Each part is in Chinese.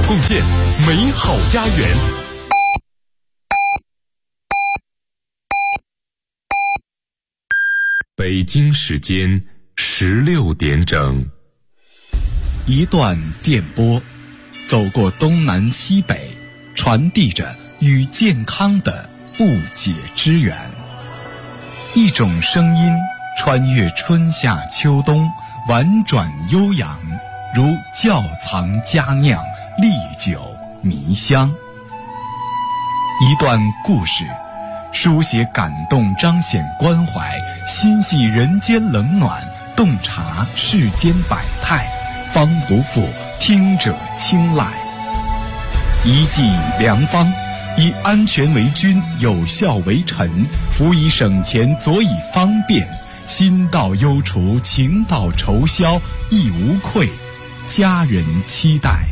共建美好家园。北京时间16点整， 一段电波，走过东南西北，传递着与健康的不解之缘。一种声音穿越春夏秋冬，婉转悠扬，如窖藏佳酿，历久弥香。一段故事，书写感动，彰显关怀，心系人间冷暖，洞察世间百态，方不负听者青睐。一剂良方，以安全为君，有效为臣，辅以省钱，佐以方便，心到忧除，情到愁消，亦无愧，家人期待。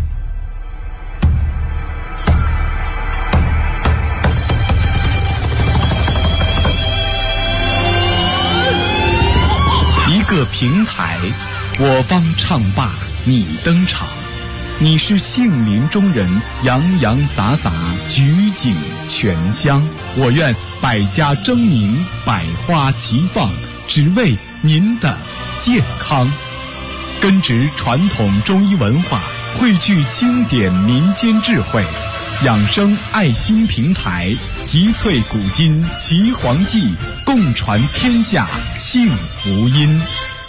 一个平台，我方唱罢你登场，你是杏林中人，洋洋洒洒，举景全香。我愿百家争鸣，百花齐放，只为您的健康。根植传统中医文化，汇聚经典民间智慧，养生爱心平台，集萃古今岐黄记，共传天下幸福音。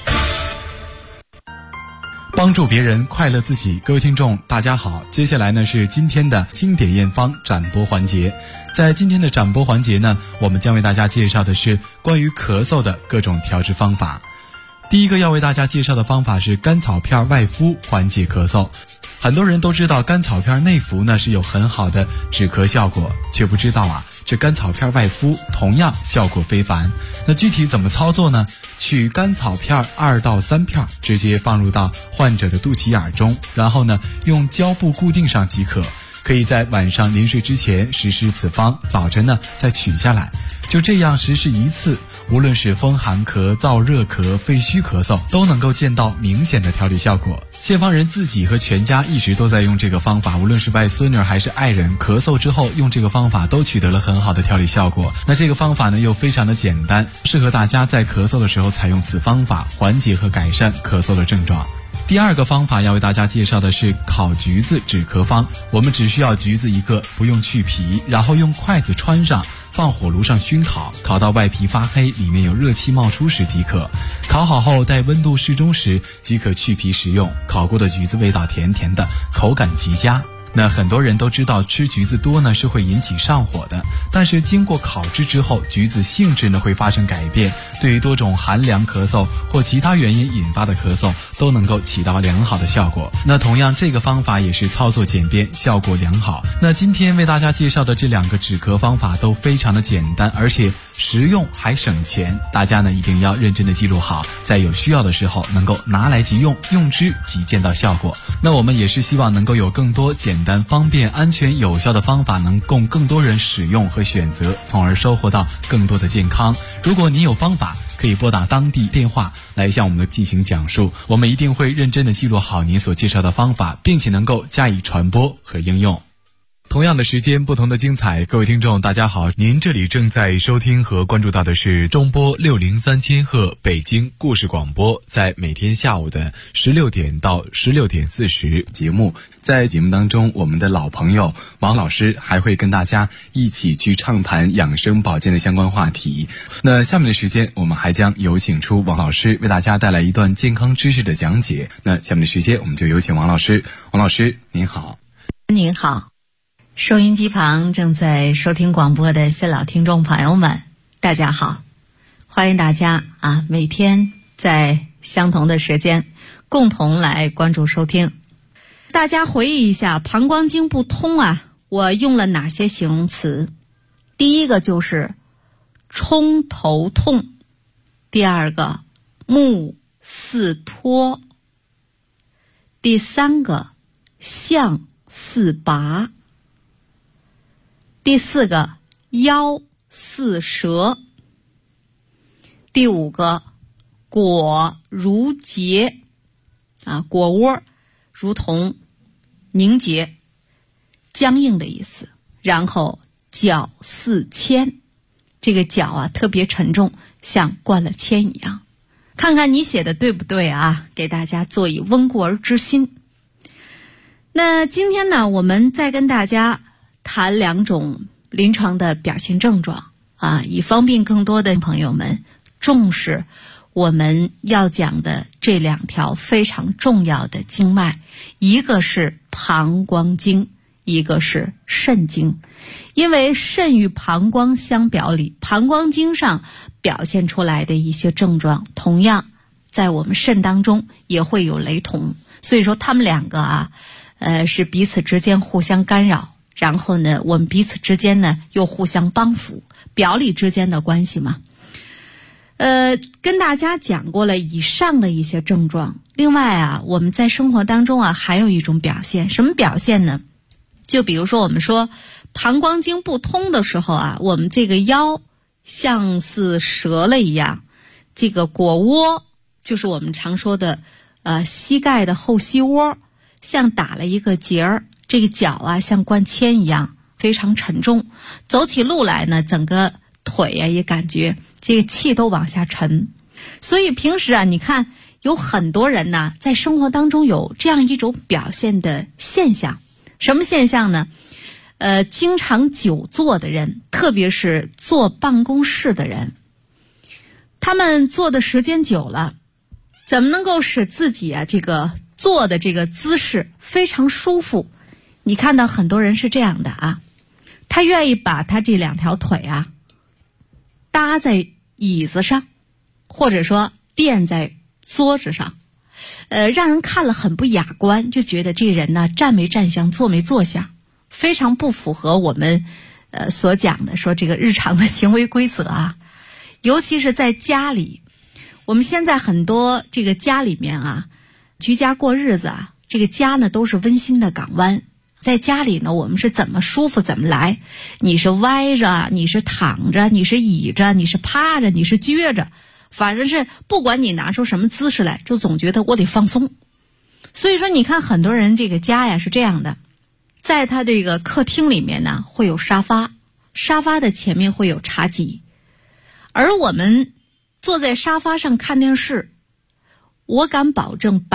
帮助别人，快乐自己。各位听众大家好，接下来呢是今天的经典验方展播环节。在今天的展播环节呢，我们将为大家介绍的是关于咳嗽的各种调治方法。第一个要为大家介绍的方法是甘草片外敷缓解咳嗽。很多人都知道甘草片内服呢是有很好的止咳效果，却不知道啊，这甘草片外敷同样效果非凡。那具体怎么操作呢？取甘草片2到3片，直接放入到患者的肚脐眼中，然后呢用胶布固定上即可。可以在晚上临睡之前实施此方，早晨呢再取下来。就这样实施一次，无论是风寒咳、燥热咳、肺虚咳嗽，都能够见到明显的调理效果。现方人自己和全家一直都在用这个方法，无论是外孙女还是爱人，咳嗽之后用这个方法都取得了很好的调理效果。那这个方法呢又非常的简单，适合大家在咳嗽的时候采用此方法，缓解和改善咳嗽的症状。第二个方法要为大家介绍的是烤橘子止咳方。我们只需要橘子一个，不用去皮，然后用筷子穿上，放火炉上熏烤，烤到外皮发黑，里面有热气冒出时即可。烤好后待温度适中时即可去皮食用。烤过的橘子味道甜甜的，口感极佳。那很多人都知道吃橘子多呢是会引起上火的，但是经过烤制之后，橘子性质呢会发生改变，对于多种寒凉咳嗽或其他原因引发的咳嗽都能够起到良好的效果。那同样这个方法也是操作简便，效果良好。那今天为大家介绍的这2个止咳方法都非常的简单，而且实用还省钱，大家呢一定要认真的记录好，在有需要的时候能够拿来即用，用之即见到效果。那我们也是希望能够有更多简单方便安全有效的方法能供更多人使用和选择，从而收获到更多的健康。如果你有方法，可以拨打当地电话来向我们进行讲述，我们一定会认真的记录好您所介绍的方法，并且能够加以传播和应用。同样的时间，不同的精彩。各位听众大家好，您这里正在收听和关注到的是中波603千赫北京故事广播，在每天下午的16点到16点40节目。在节目当中，我们的老朋友王老师还会跟大家一起去畅谈养生保健的相关话题。那下面的时间，我们还将有请出王老师为大家带来一段健康知识的讲解。那下面的时间，我们就有请王老师。王老师您好。 您好。收音机旁正在收听广播的新老听众朋友们，大家好，欢迎大家每天在相同的时间共同来关注收听。大家回忆一下，膀胱经不通我用了哪些形容词？第一个就是冲头痛，第二个目似脱，第三个象似拔，第四个腰似蛇，第五个果如结果窝如同凝结。 僵硬的意思。然后脚似铅，这个脚啊特别沉重，像灌了铅一样。看看你写的对不对啊，给大家做以温故而知新。那今天呢，我们再跟大家谈2种临床的表现症状啊，以方便更多的朋友们重视我们要讲的这2条非常重要的经脉，一个是膀胱经，一个是肾经。因为肾与膀胱相表里，膀胱经上表现出来的一些症状，同样在我们肾当中也会有雷同。所以说他们2个啊，是彼此之间互相干扰，然后呢，我们彼此之间呢又互相帮扶，表里之间的关系嘛。跟大家讲过了以上的一些症状。另外啊，我们在生活当中啊还有一种表现，什么表现呢？就比如说我们说膀胱经不通的时候啊，我们这个腰像是折了一样，这个腘窝就是我们常说的膝盖的后膝窝像打了一个结儿，这个脚啊像灌铅一样非常沉重，走起路来呢整个腿啊也感觉这个气都往下沉。所以平时啊，你看有很多人呢在生活当中有这样一种表现的现象。什么现象呢？经常久坐的人，特别是坐办公室的人，他们坐的时间久了，怎么能够使自己啊这个坐的这个姿势非常舒服？你看到很多人是这样的啊，他愿意把他这2条腿啊搭在椅子上，或者说垫在桌子上，让人看了很不雅观，就觉得这人呢站没站相，坐没坐相，非常不符合我们所讲的说这个日常的行为规则啊。尤其是在家里，我们现在很多这个家里面啊，居家过日子啊，这个家呢都是温馨的港湾。在家里呢，我们是怎么舒服怎么来，你是歪着，你是躺着，你是倚着，你是趴着，你是撅着，反正是不管你拿出什么姿势来，就总觉得我得放松。所以说你看很多人这个家呀是这样的，在他这个客厅里面呢会有沙发，沙发的前面会有茶几，而我们坐在沙发上看电视，我敢保证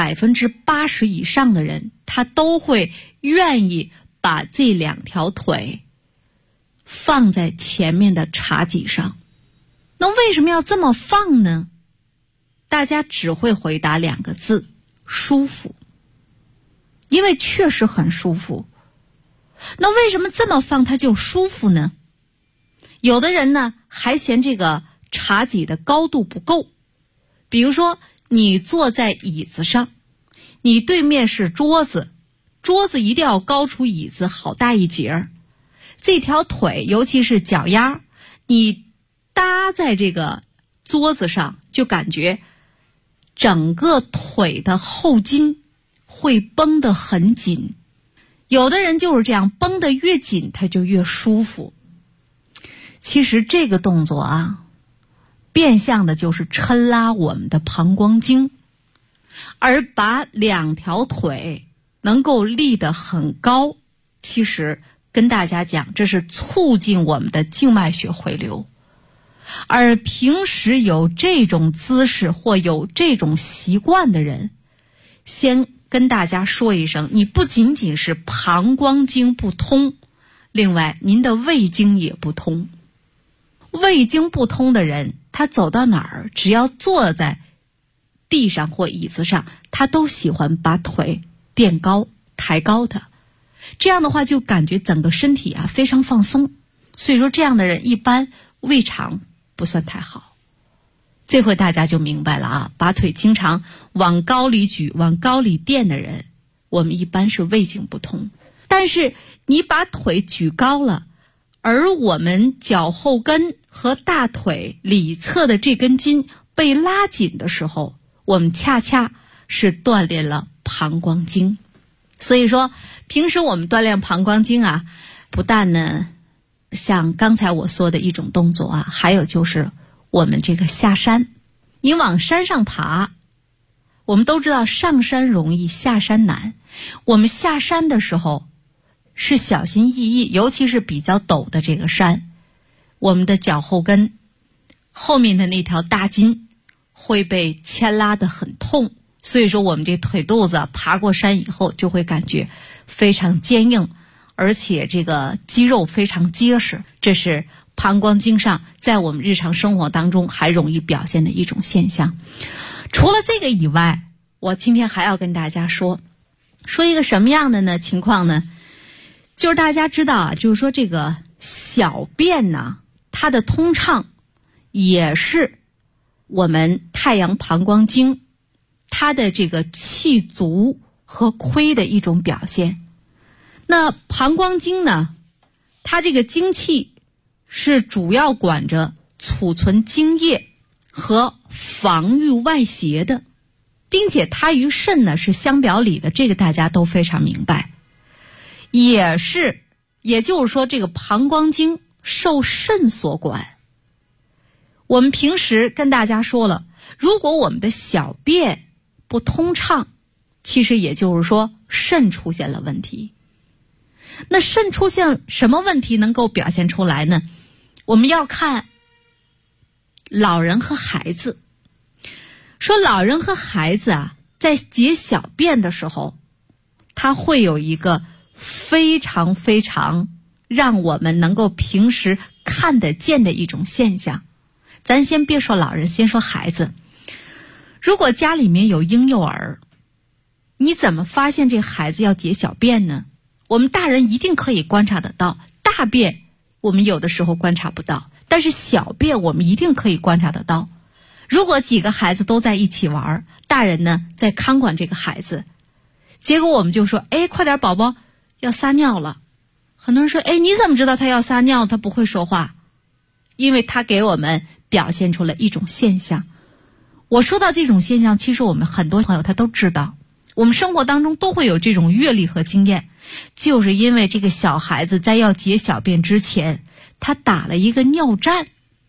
80%以上的人他都会愿意把这2条腿放在前面的茶几上。那为什么要这么放呢？大家只会回答2个字：舒服。因为确实很舒服。那为什么这么放它就舒服呢？有的人呢还嫌这个茶几的高度不够。比如说你坐在椅子上，你对面是桌子，桌子一定要高出椅子好大一截儿，这条腿尤其是脚丫，你搭在这个桌子上，就感觉整个腿的后筋会绷得很紧。有的人就是这样，绷得越紧他就越舒服。其实这个动作啊，变相的就是抻拉我们的膀胱经，而把2条腿能够立得很高，其实跟大家讲，这是促进我们的静脉血回流。而平时有这种姿势或有这种习惯的人，先跟大家说一声，你不仅仅是膀胱经不通，另外您的胃经也不通。胃经不通的人，他走到哪儿，只要坐在地上或椅子上，他都喜欢把腿垫高抬高的，这样的话就感觉整个身体啊非常放松。所以说这样的人一般胃肠不算太好。这回大家就明白了啊，把腿经常往高里举往高里垫的人，我们一般是胃经不通。但是你把腿举高了，而我们脚后跟和大腿里侧的这根筋被拉紧的时候，我们恰恰是锻炼了膀胱经。所以说平时我们锻炼膀胱经啊，不但呢像刚才我说的一种动作啊，还有就是我们这个下山。你往山上爬，我们都知道上山容易下山难，我们下山的时候是小心翼翼，尤其是比较陡的这个山，我们的脚后跟后面的那条大筋会被牵拉得很痛，所以说我们这腿肚子爬过山以后就会感觉非常坚硬，而且这个肌肉非常结实，这是膀胱经上在我们日常生活当中还容易表现的一种现象。除了这个以外，我今天还要跟大家说一个什么样的呢情况呢？就是大家知道啊，就是说这个小便呢，它的通畅也是我们太阳膀胱经它的这个气足和亏的一种表现。那膀胱经呢，它这个精气是主要管着储存精液和防御外邪的，并且它与肾呢是相表里的，这个大家都非常明白。也就是说这个膀胱经受肾所管。我们平时跟大家说了，如果我们的小便不通畅，其实也就是说肾出现了问题。那肾出现什么问题能够表现出来呢？我们要看老人和孩子。说老人和孩子啊，在解小便的时候，他会有一个非常非常让我们能够平时看得见的一种现象。咱先别说老人，先说孩子。如果家里面有婴幼儿，你怎么发现这孩子要解小便呢？我们大人一定可以观察得到，大便我们有的时候观察不到，但是小便我们一定可以观察得到。如果几个孩子都在一起玩，大人呢在看管这个孩子，结果我们就说，快点，宝宝要撒尿了。很多人说，你怎么知道他要撒尿？他不会说话。因为他给我们表现出了一种现象。我说到这种现象，其实我们很多朋友他都知道，我们生活当中都会有这种阅历和经验，就是因为这个小孩子在要解小便之前，他打了一个尿战。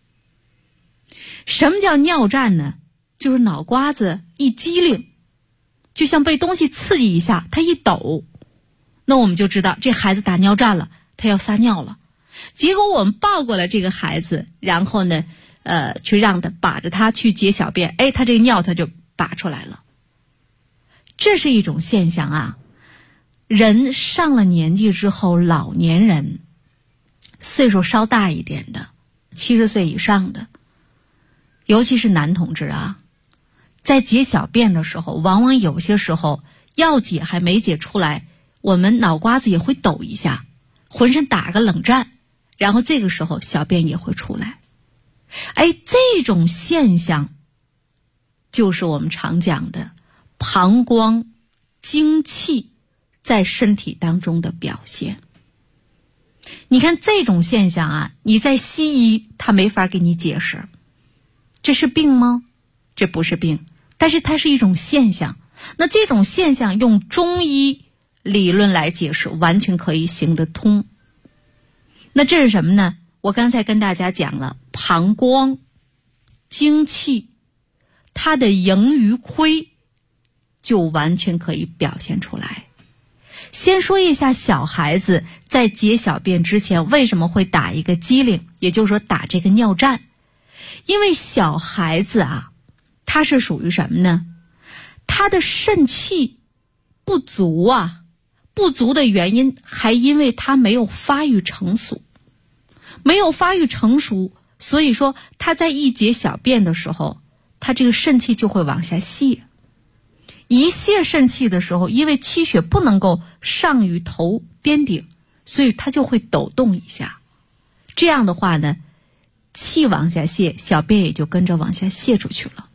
什么叫尿战呢？就是脑瓜子一激灵，就像被东西刺激一下，他一抖，那我们就知道这孩子打尿战了，他要撒尿了。结果我们抱过来这个孩子，然后呢去让他把着他去解小便，他这个尿他就拔出来了。这是一种现象啊。人上了年纪之后，老年人岁数稍大一点的70岁以上的，尤其是男同志啊，在解小便的时候，往往有些时候要解还没解出来，我们脑瓜子也会抖一下，浑身打个冷战，然后这个时候小便也会出来。这种现象就是我们常讲的膀胱精气在身体当中的表现。你看这种现象啊，你在西医他没法给你解释。这是病吗？这不是病，但是它是一种现象。那这种现象用中医理论来解释，完全可以行得通。那这是什么呢？我刚才跟大家讲了，膀胱精气它的盈余亏就完全可以表现出来。先说一下小孩子在解小便之前为什么会打一个激灵，也就是说打这个尿战。因为小孩子啊，他是属于什么呢？他的肾气不足啊，不足的原因还因为他没有发育成熟。没有发育成熟，所以说他在一解小便的时候，他这个肾气就会往下泄。一泄肾气的时候，因为气血不能够上于头颠顶，所以他就会抖动一下。这样的话呢，气往下泄，小便也就跟着往下泄出去了。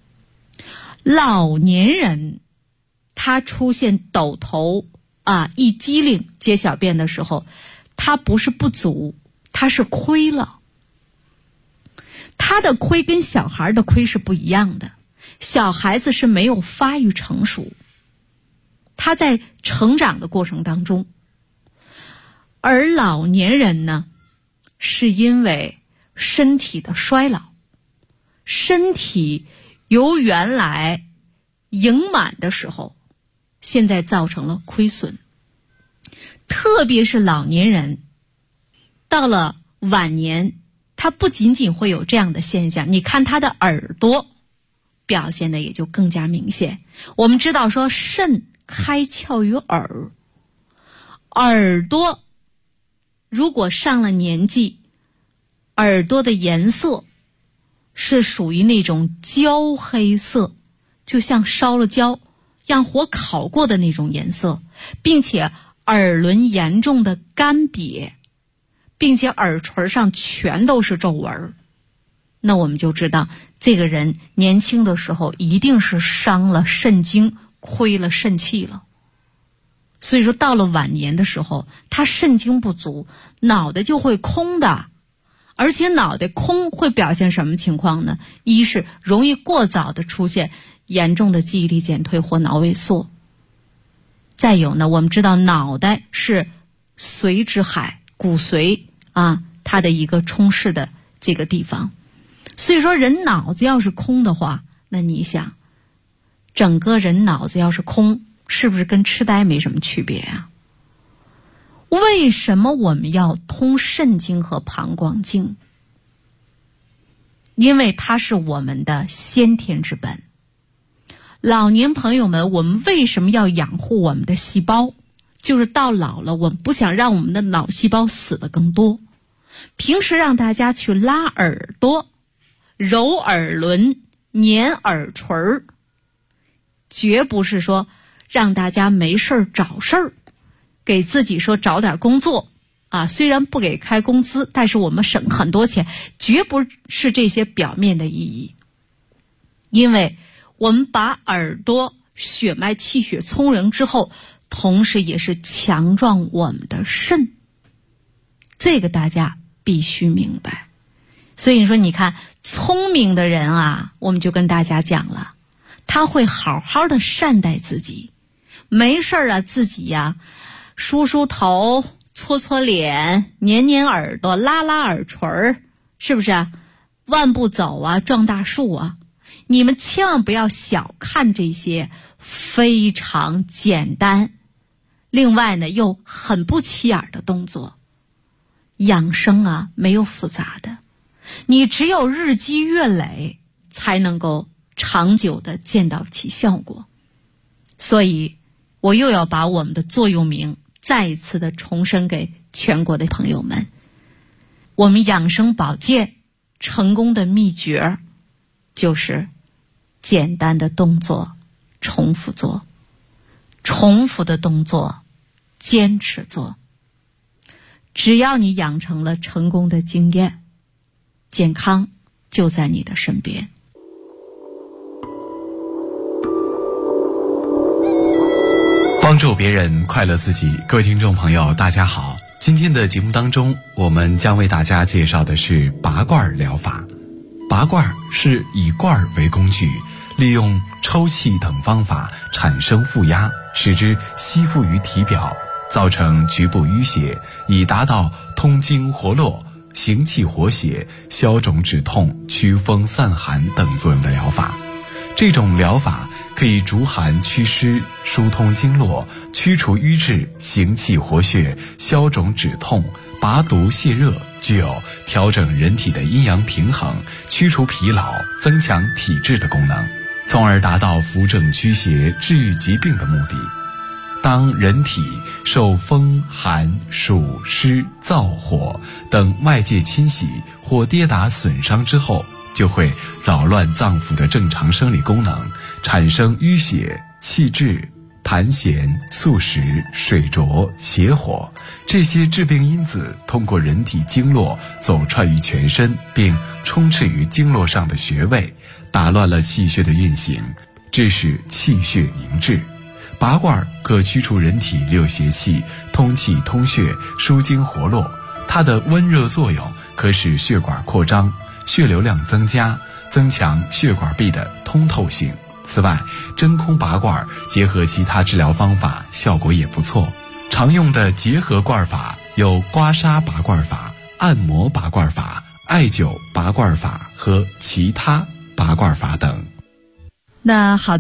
老年人他出现抖头一激灵解小便的时候，他不是不足，他是亏了。他的亏跟小孩的亏是不一样的。小孩子是没有发育成熟，他在成长的过程当中，而老年人呢，是因为身体的衰老，身体由原来盈满的时候，现在造成了亏损。 特别是老年人，到了晚年，他不仅仅会有这样的现象，你看他的耳朵表现的也就更加明显。我们知道说肾开窍于耳，耳朵如果上了年纪，耳朵的颜色是属于那种焦黑色，就像烧了焦让火烤过的那种颜色，并且耳轮严重的干瘪，并且耳垂上全都是皱纹，那我们就知道这个人年轻的时候一定是伤了肾经，亏了肾气了。所以说到了晚年的时候，他肾经不足，脑袋就会空的，而且脑袋空会表现什么情况呢？一是容易过早的出现严重的记忆力减退或脑萎缩，再有呢，我们知道脑袋是髓之海，骨髓啊，它的一个充斥的这个地方。所以说人脑子要是空的话，那你想整个人脑子要是空，是不是跟痴呆没什么区别啊？为什么我们要通肾经和膀胱经？因为它是我们的先天之本。老年朋友们，我们为什么要养护我们的细胞？就是到老了，我们不想让我们的脑细胞死得更多。平时让大家去拉耳朵、揉耳轮、捻耳垂，绝不是说让大家没事儿找事儿，给自己说找点工作啊，虽然不给开工资，但是我们省很多钱，绝不是这些表面的意义。因为我们把耳朵血脉气血充盈之后，同时也是强壮我们的肾，这个大家必须明白。所以你说你看聪明的人啊，我们就跟大家讲了，他会好好的善待自己，没事啊自己呀梳梳头、搓搓脸、捻捻耳朵、拉拉耳垂，是不是啊？万步走啊，撞大树啊。你们千万不要小看这些非常简单，另外呢又很不起眼的动作。养生啊，没有复杂的，你只有日积月累才能够长久的见到其效果。所以我又要把我们的座右铭再一次的重申给全国的朋友们，我们养生保健成功的秘诀就是简单的动作重复做，重复的动作坚持做。只要你养成了成功的经验，健康就在你的身边。 帮助别人，快乐自己。各位听众朋友大家好，今天的节目当中，我们将为大家介绍的是拔罐疗法。拔罐是以罐为工具，利用抽气等方法产生负压，使之吸附于体表，造成局部淤血，以达到通经活络、行气活血、消肿止痛、祛风散寒等作用的疗法。这种疗法可以逐寒祛湿、疏通经络、驱除瘀滞、行气活血、消肿止痛、拔毒泻热，具有调整人体的阴阳平衡、驱除疲劳、增强体质的功能，从而达到扶正驱邪、治愈疾病的目的。当人体受风、寒、暑、湿、燥、火等外界侵袭或跌打损伤之后，就会扰乱脏腑的正常生理功能，产生淤血、气滞、痰涎、宿食、水浊、邪火，这些致病因子通过人体经络走串于全身，并充斥于经络上的穴位，打乱了气血的运行，致使气血凝滞。拔罐可驱除人体六邪气，通气通血，疏经活络。它的温热作用可使血管扩张，血流量增加，增强血管壁的通透性。此外，真空拔罐结合其他治疗方法，效果也不错。常用的结合罐法有刮痧拔罐法、按摩拔罐法、艾灸拔罐法和其他拔罐法等。 那好的，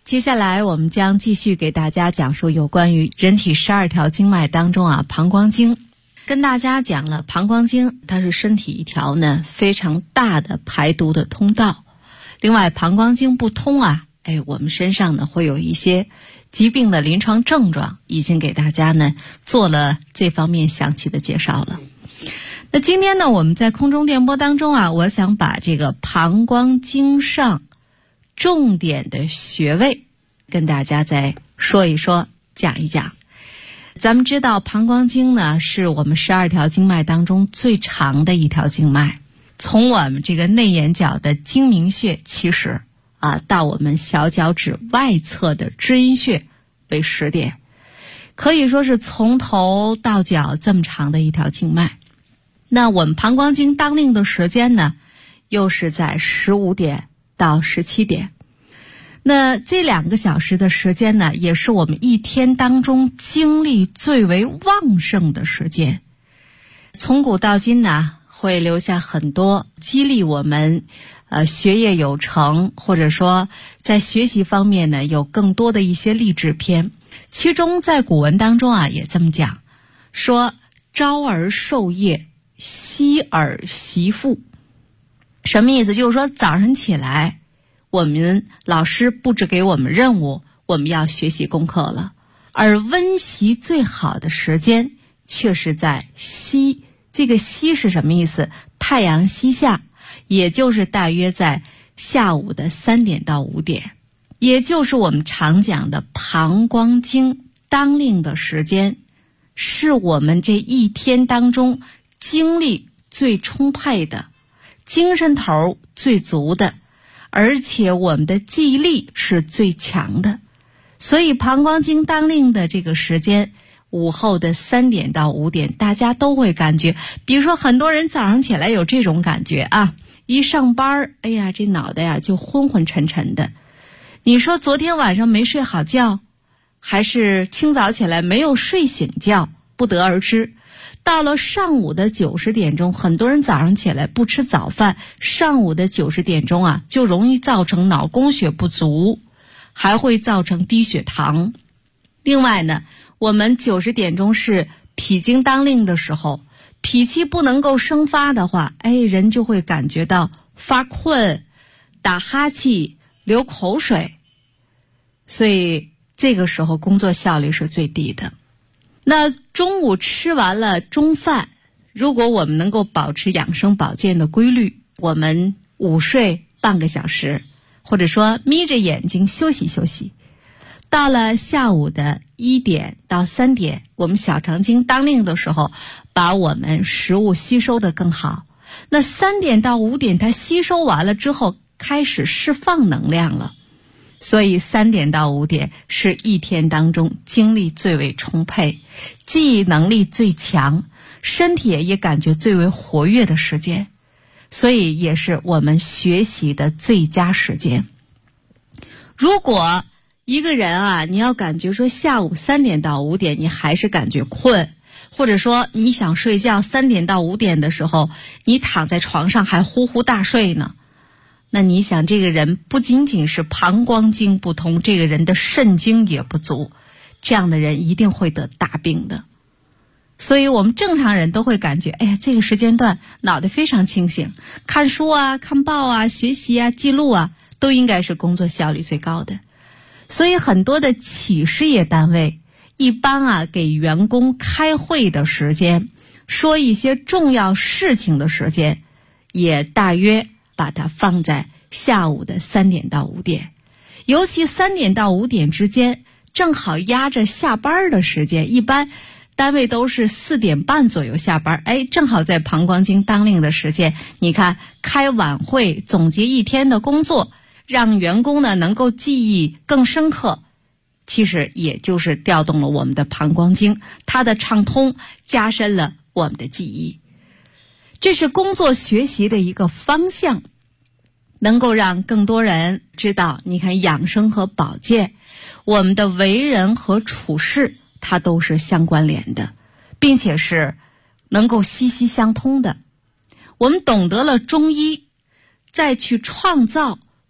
接下来我们将继续给大家讲述有关于人体12条经脉当中膀胱经。跟大家讲了膀胱经，它是身体一条呢非常大的排毒的通道。另外膀胱经不通我们身上呢会有一些疾病的临床症状，已经给大家呢做了这方面详细的介绍了。那今天呢，我们在空中电波当中我想把这个膀胱经上重点的穴位跟大家再说一说，讲一讲。咱们知道膀胱经呢是我们12条经脉当中最长的一条经脉，从我们这个内眼角的睛明穴起始到我们小脚趾外侧的知阴穴为10点，可以说是从头到脚这么长的一条经脉。那我们膀胱经当令的时间呢，又是在15点到17点。那这2个小时的时间呢，也是我们一天当中精力最为旺盛的时间。从古到今呢，会留下很多激励我们学业有成，或者说在学习方面呢有更多的一些励志篇。其中在古文当中也这么讲，说朝而授业，夕而习赋。什么意思？就是说早上起来，我们老师布置给我们任务，我们要学习功课了，而温习最好的时间却是在夕。这个夕是什么意思？太阳西下，也就是大约在下午的3点到5点，也就是我们常讲的膀胱经当令的时间，是我们这一天当中精力最充沛的，精神头最足的，而且我们的记忆力是最强的。所以膀胱经当令的这个时间，午后的3点到5点，大家都会感觉，比如说很多人早上起来有这种感觉一上班这脑袋就昏昏沉沉的。你说昨天晚上没睡好觉，还是清早起来没有睡醒觉，不得而知。到了上午的9、10点钟，很多人早上起来不吃早饭，上午的9、10点钟就容易造成脑供血不足，还会造成低血糖。另外呢，我们9、10点钟是脾经当令的时候，脾气不能够生发的话，人就会感觉到发困、打哈气、流口水，所以这个时候工作效率是最低的。那中午吃完了中饭，如果我们能够保持养生保健的规律，我们午睡半个小时，或者说眯着眼睛休息休息，到了下午的1点到3点，我们小肠经当令的时候，把我们食物吸收得更好。那3点到5点它吸收完了之后，开始释放能量了。所以3点到5点是一天当中精力最为充沛，记忆能力最强，身体也感觉最为活跃的时间，所以也是我们学习的最佳时间。如果一个人你要感觉说下午3点到5点你还是感觉困，或者说你想睡觉3点到5点的时候，你躺在床上还呼呼大睡呢，那你想这个人不仅仅是膀胱经不通，这个人的肾经也不足，这样的人一定会得大病的。所以我们正常人都会感觉这个时间段脑袋非常清醒，看书看报学习记录都应该是工作效率最高的。所以很多的企事业单位一般给员工开会的时间，说一些重要事情的时间，也大约把它放在下午的3点到5点，尤其3点到5点之间正好压着下班的时间，一般单位都是4点半左右下班，正好在膀胱经当令的时间，你看开晚会总结一天的工作，让员工呢能够记忆更深刻，其实也就是调动了我们的膀胱经，它的畅通加深了我们的记忆。这是工作学习的一个方向，能够让更多人知道，你看养生和保健，我们的为人和处事它都是相关联的，并且是能够息息相通的。我们懂得了中医，再去创造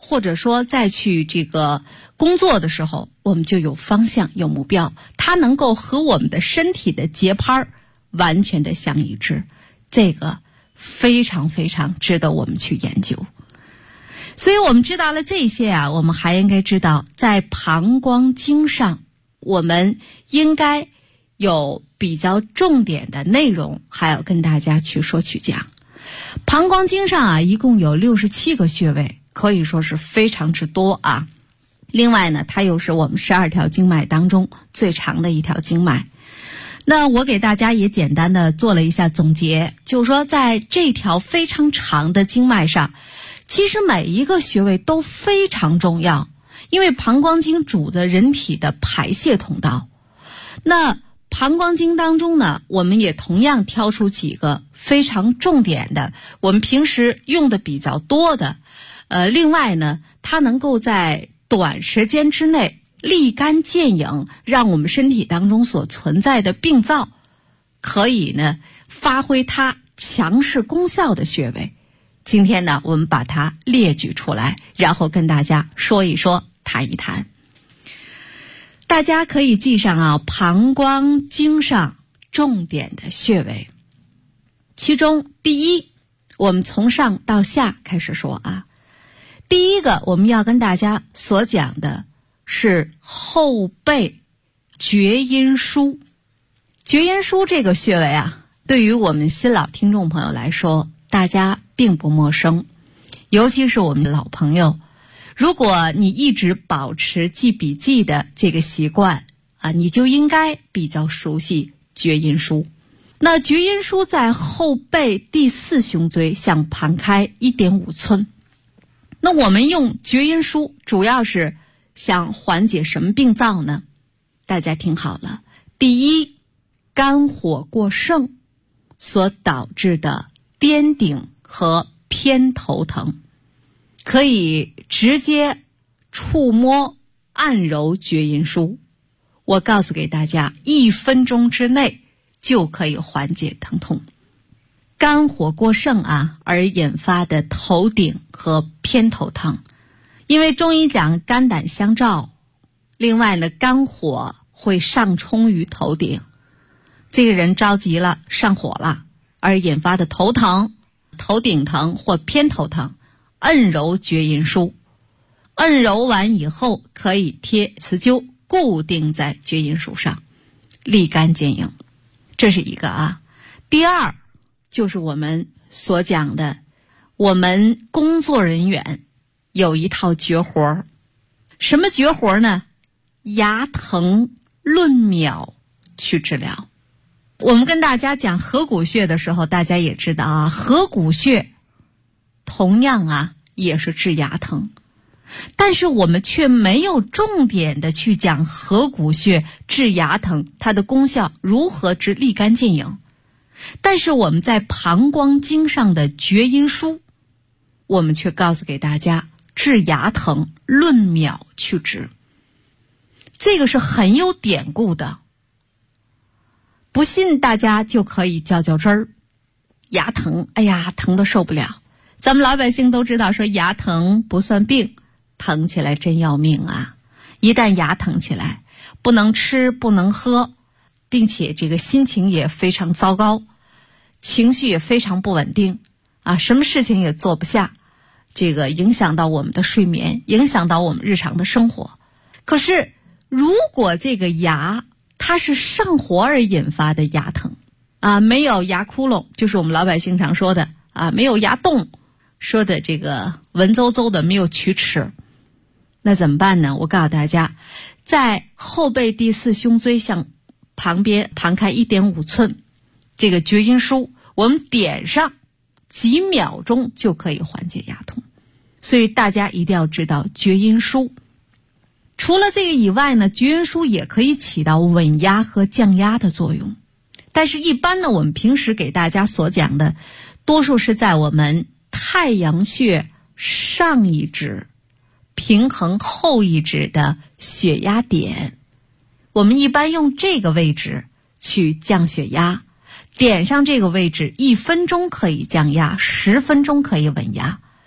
或者说再去这个工作的时候，我们就有方向有目标，它能够和我们的身体的节拍完全的相一致，这个非常非常值得我们去研究。所以我们知道了这些啊，我们还应该知道在膀胱经上我们应该有比较重点的内容，还要跟大家去说去讲。膀胱经上啊，一共有67个穴位，可以说是非常之多啊。另外呢，它又是我们12条经脉当中最长的一条经脉。那我给大家也简单的做了一下总结，就是说在这条非常长的经脉上，其实每一个穴位都非常重要，因为膀胱经主的人体的排泄通道。那膀胱经当中呢，我们也同样挑出几个非常重点的，我们平时用的比较多的。另外呢，它能够在短时间之内立竿见影，让我们身体当中所存在的病灶可以呢发挥它强势功效的穴位。今天呢，我们把它列举出来，然后跟大家说一说，谈一谈。大家可以记上啊，膀胱经上重点的穴位。其中第一，我们从上到下开始说啊。第一个我们要跟大家所讲的是后背厥阴腧。厥阴腧这个穴位啊，对于我们新老听众朋友来说，大家并不陌生，尤其是我们的老朋友，如果你一直保持记笔记的这个习惯啊，你就应该比较熟悉厥阴腧。那厥阴腧在后背第4胸椎向旁开 1.5 寸。那我们用厥阴腧主要是想缓解什么病灶呢？大家听好了，第一，肝火过盛所导致的颠顶和偏头疼，可以直接触摸按揉厥阴腧。我告诉给大家，1分钟之内就可以缓解疼痛。肝火过盛啊，而引发的头顶和偏头疼，因为中医讲肝胆相照，另外呢，肝火会上冲于头顶，这个人着急了，上火了，而引发的头疼、头顶疼或偏头疼，按揉厥阴腧，按揉完以后可以贴磁灸固定在厥阴腧上，立竿见影。这是一个啊。第二，就是我们所讲的，我们工作人员有一套绝活。什么绝活呢？牙疼论秒去治疗。我们跟大家讲合谷穴的时候，大家也知道啊，合谷穴同样啊也是治牙疼，但是我们却没有重点的去讲合谷穴治牙疼它的功效如何之立竿见影。但是我们在膀胱经上的厥阴腧，我们却告诉给大家治牙疼论秒去治，这个是很有典故的。不信大家就可以较较真儿。牙疼，哎呀，疼得受不了。咱们老百姓都知道说牙疼不算病，疼起来真要命啊。一旦牙疼起来，不能吃不能喝，并且这个心情也非常糟糕，情绪也非常不稳定啊，什么事情也做不下，这个影响到我们的睡眠，影响到我们日常的生活。可是如果这个牙它是上火而引发的牙疼啊，没有牙窟窿，就是我们老百姓常说的啊，没有牙洞，说的这个文绉绉的，没有龋齿，那怎么办呢？我告诉大家，在后背第4胸椎向旁开 1.5 寸这个厥阴腧，我们点上几秒钟就可以缓解牙痛。所以大家一定要知道厥阴腧。除了这个以外呢，厥阴腧也可以起到稳压和降压的作用。但是一般呢，我们平时给大家所讲的多数是在我们太阳穴上一指平衡后一指的血压点，我们一般用这个位置去降血压，点上这个位置1分钟可以降压，10分钟可以稳压。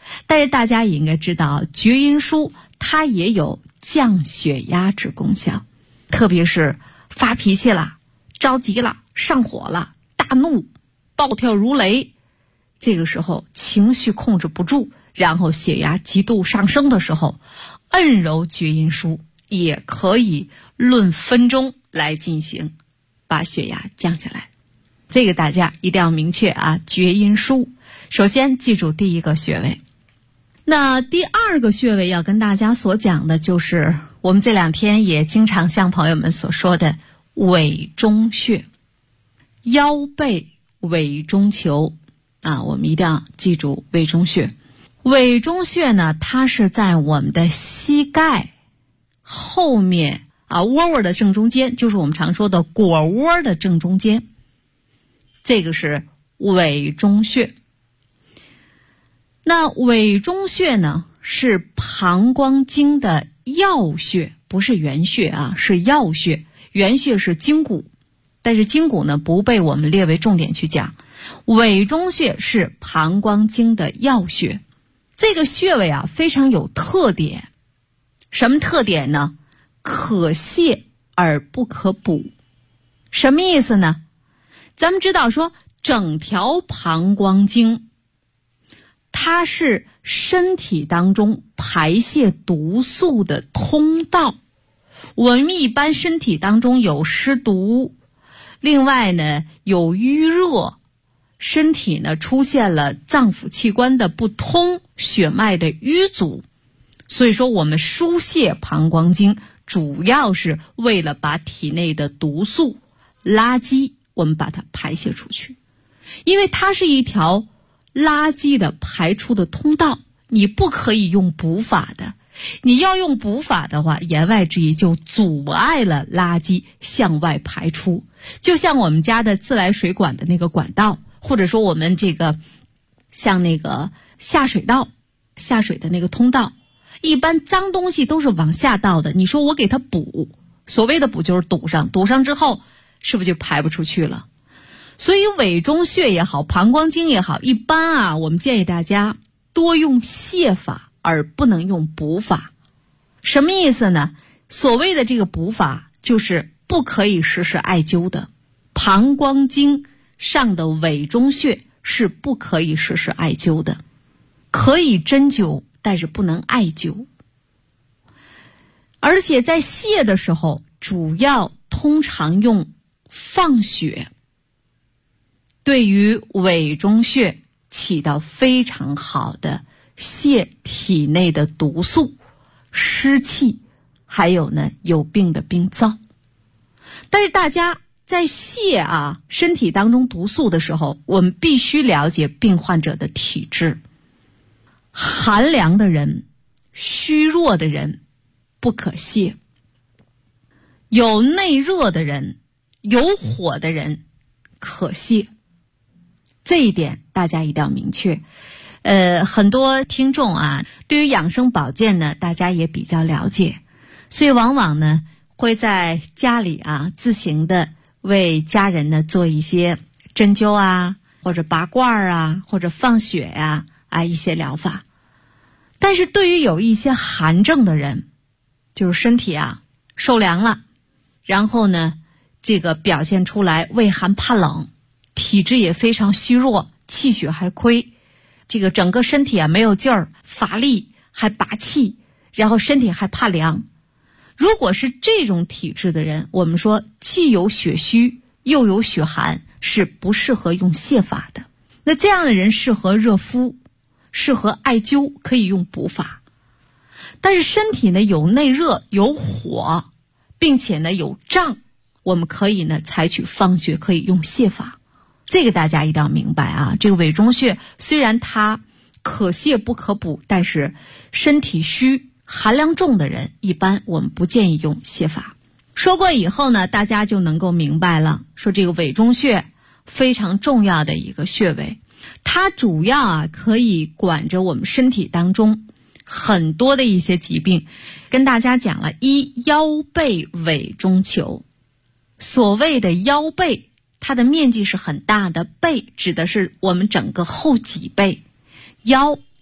但是大家也应该知道，厥阴疏它也有降血压之功效，特别是发脾气了、着急了、上火了、大怒、暴跳如雷，这个时候情绪控制不住，然后血压极度上升的时候，按揉厥阴疏也可以论分钟来进行，把血压降下来。这个大家一定要明确啊，厥阴疏。首先记住第一个穴位。那第二个穴位要跟大家所讲的就是我们这两天也经常向朋友们所说的委中穴，腰背委中求啊，我们一定要记住委中穴。委中穴呢，它是在我们的膝盖后面啊，窝窝的正中间，就是我们常说的果窝的正中间，这个是委中穴。那委中穴呢，是膀胱经的要穴，不是原穴啊，是要穴。原穴是筋骨，但是筋骨呢不被我们列为重点去讲。委中穴是膀胱经的要穴，这个穴位啊非常有特点。什么特点呢？可泻而不可补。什么意思呢？咱们知道说整条膀胱经它是身体当中排泄毒素的通道。我们一般身体当中有湿毒，另外呢有淤热，身体呢出现了脏腑器官的不通，血脉的淤阻，所以说我们疏泄膀胱经主要是为了把体内的毒素垃圾我们把它排泄出去，因为它是一条垃圾的排出的通道，你不可以用补法的。你要用补法的话，言外之意就阻碍了垃圾向外排出。就像我们家的自来水管的那个管道，或者说我们这个像那个下水道、下水的那个通道，一般脏东西都是往下倒的，你说我给它补，所谓的补就是堵上，堵上之后是不是就排不出去了？所以委中穴也好，膀胱经也好，一般啊我们建议大家多用泻法而不能用补法。什么意思呢？所谓的这个补法就是不可以实施艾灸的，膀胱经上的委中穴是不可以实施艾灸的，可以针灸但是不能艾灸。而且在泻的时候通常用放血，对于委中穴起到非常好的泻体内的毒素、湿气，还有呢有病的病灶。但是大家在泻身体当中毒素的时候，我们必须了解病患者的体质。寒凉的人、虚弱的人不可泻，有内热的人、有火的人可泻。这一点大家一定要明确。很多听众对于养生保健呢，大家也比较了解，所以往往呢会在家里自行的为家人呢做一些针灸或者拔罐或者放血一些疗法。但是对于有一些寒症的人，就是身体受凉了，然后呢这个表现出来畏寒怕冷，体质也非常虚弱，气血还亏，这个整个身体没有劲儿，乏力还拔气，然后身体还怕凉。如果是这种体质的人，我们说既有血虚又有血寒，是不适合用泻法的。那这样的人适合热敷，适合艾灸，可以用补法。但是身体呢有内热有火，并且呢有胀，我们可以呢采取放血，可以用泻法。这个大家一定要明白这个委中穴虽然它可泻不可补，但是身体虚寒凉重的人一般我们不建议用泻法。说过以后呢，大家就能够明白了，说这个委中穴非常重要的一个穴位，它主要可以管着我们身体当中很多的一些疾病。跟大家讲了，腰背委中求。所谓的腰背，它的面积是很大的，背指的是我们整个后脊背，腰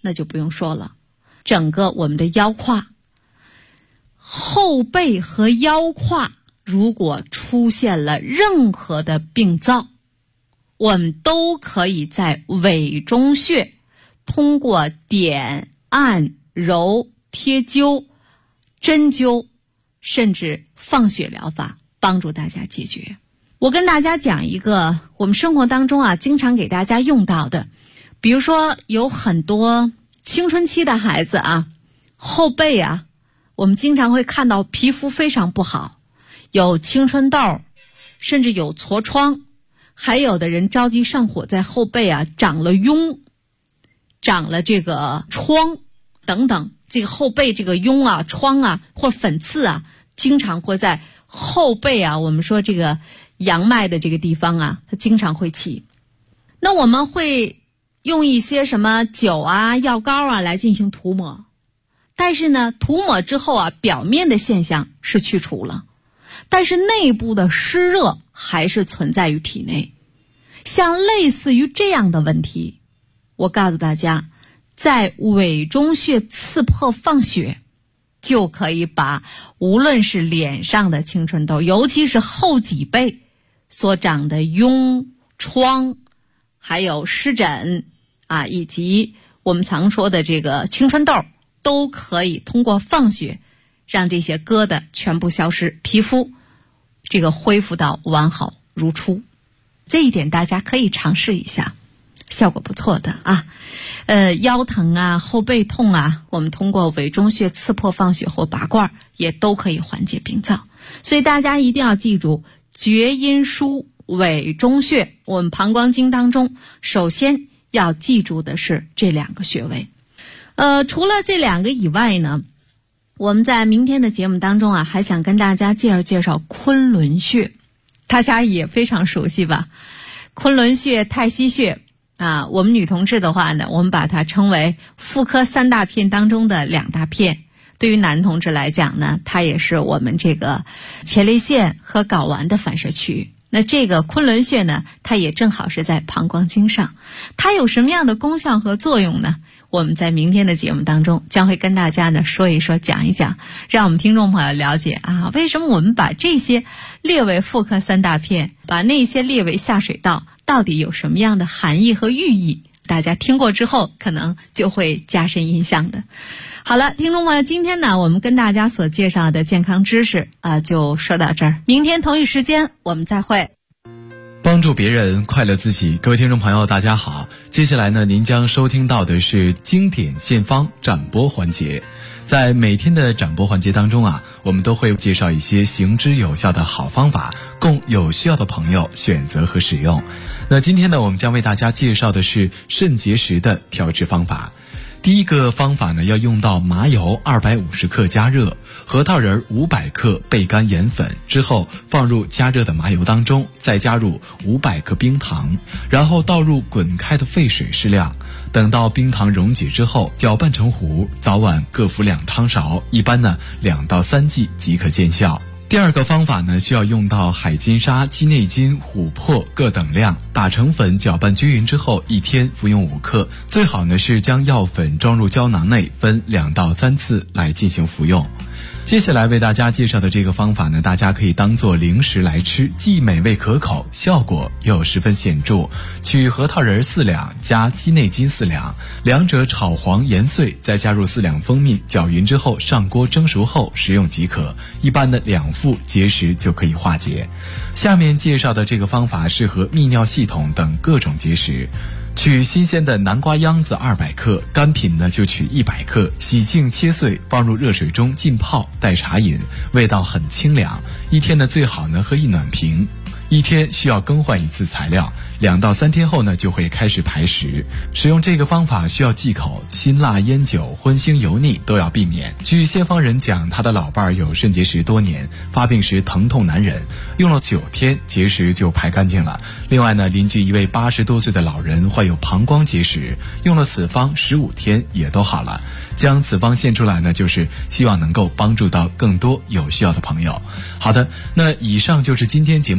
那就不用说了，整个我们的腰胯、后背和腰胯如果出现了任何的病灶，我们都可以在委中穴通过点、按、揉、贴灸、针灸甚至放血疗法帮助大家解决。我跟大家讲一个我们生活当中经常给大家用到的，比如说有很多青春期的孩子后背我们经常会看到皮肤非常不好，有青春痘，甚至有痤疮，还有的人着急上火，在后背长了痈，长了这个疮等等，这个后背这个痈疮或粉刺经常会在后背我们说这个阳脉的这个地方它经常会起。那我们会用一些什么酒药膏来进行涂抹，但是呢，涂抹之后表面的现象是去除了，但是内部的湿热还是存在于体内。像类似于这样的问题，我告诉大家，在委中穴刺破放血，就可以把无论是脸上的青春痘，尤其是后脊背所长的痈疮，还有湿疹以及我们常说的这个青春痘，都可以通过放血让这些疙瘩全部消失，皮肤这个恢复到完好如初。这一点大家可以尝试一下，效果不错的腰疼后背痛我们通过委中穴刺破放血或拔罐也都可以缓解病灶。所以大家一定要记住，厥阴腧委中穴，我们膀胱经当中首先要记住的是这两个穴位。除了这两个以外呢，我们在明天的节目当中还想跟大家介绍昆仑穴，大家也非常熟悉吧？昆仑穴、太溪穴我们女同志的话呢，我们把它称为妇科三大片当中的两大片。对于男同志来讲呢，它也是我们这个前列腺和睾丸的反射区域。那这个昆仑穴呢，它也正好是在膀胱经上。它有什么样的功效和作用呢？我们在明天的节目当中将会跟大家呢说一说，讲一讲，让我们听众朋友了解为什么我们把这些列为妇科三大片，把那些列为下水道，到底有什么样的含义和寓意，大家听过之后可能就会加深印象的。好了，听众朋友，今天呢我们跟大家所介绍的健康知识就说到这儿，明天同一时间我们再会。 帮助别人，快乐自己。各位听众朋友大家好，接下来呢您将收听到的是经典献方展播环节。在每天的展播环节当中我们都会介绍一些行之有效的好方法，供有需要的朋友选择和使用。那今天呢我们将为大家介绍的是肾结石的调治方法。第一个方法呢，要用到麻油250克加热，核桃仁500克焙干研粉之后放入加热的麻油当中，再加入500克冰糖，然后倒入滚开的沸水适量，等到冰糖溶解之后搅拌成糊，早晚各服2汤勺，一般呢2到3剂即可见效。第二个方法呢，需要用到海金沙、鸡内金、琥珀各等量，打成粉，搅拌均匀之后，1天服用5克。最好呢是将药粉装入胶囊内，分2到3次来进行服用。接下来为大家介绍的这个方法呢，大家可以当做零食来吃，既美味可口，效果又十分显著。取核桃仁4两加鸡内金4两，两者炒黄研碎，再加入4两蜂蜜，搅匀之后上锅蒸熟后食用即可。一般的2副结石就可以化解。下面介绍的这个方法适合泌尿系统等各种结石。取新鲜的南瓜秧子200克，干品呢就取100克，洗净切碎，放入热水中浸泡，代茶饮，味道很清凉。一天呢最好呢喝1暖瓶。一天需要更换1次材料，2到3天后呢就会开始排石。使用这个方法需要忌口，辛辣、烟酒、荤腥、油腻都要避免。据先方人讲，他的老伴儿有肾结石多年，发病时疼痛难忍，用了9天结石就排干净了。另外呢，邻居一位80多岁的老人患有膀胱结石，用了此方15天也都好了。将此方献出来呢，就是希望能够帮助到更多有需要的朋友。好的，那以上就是今天节目当中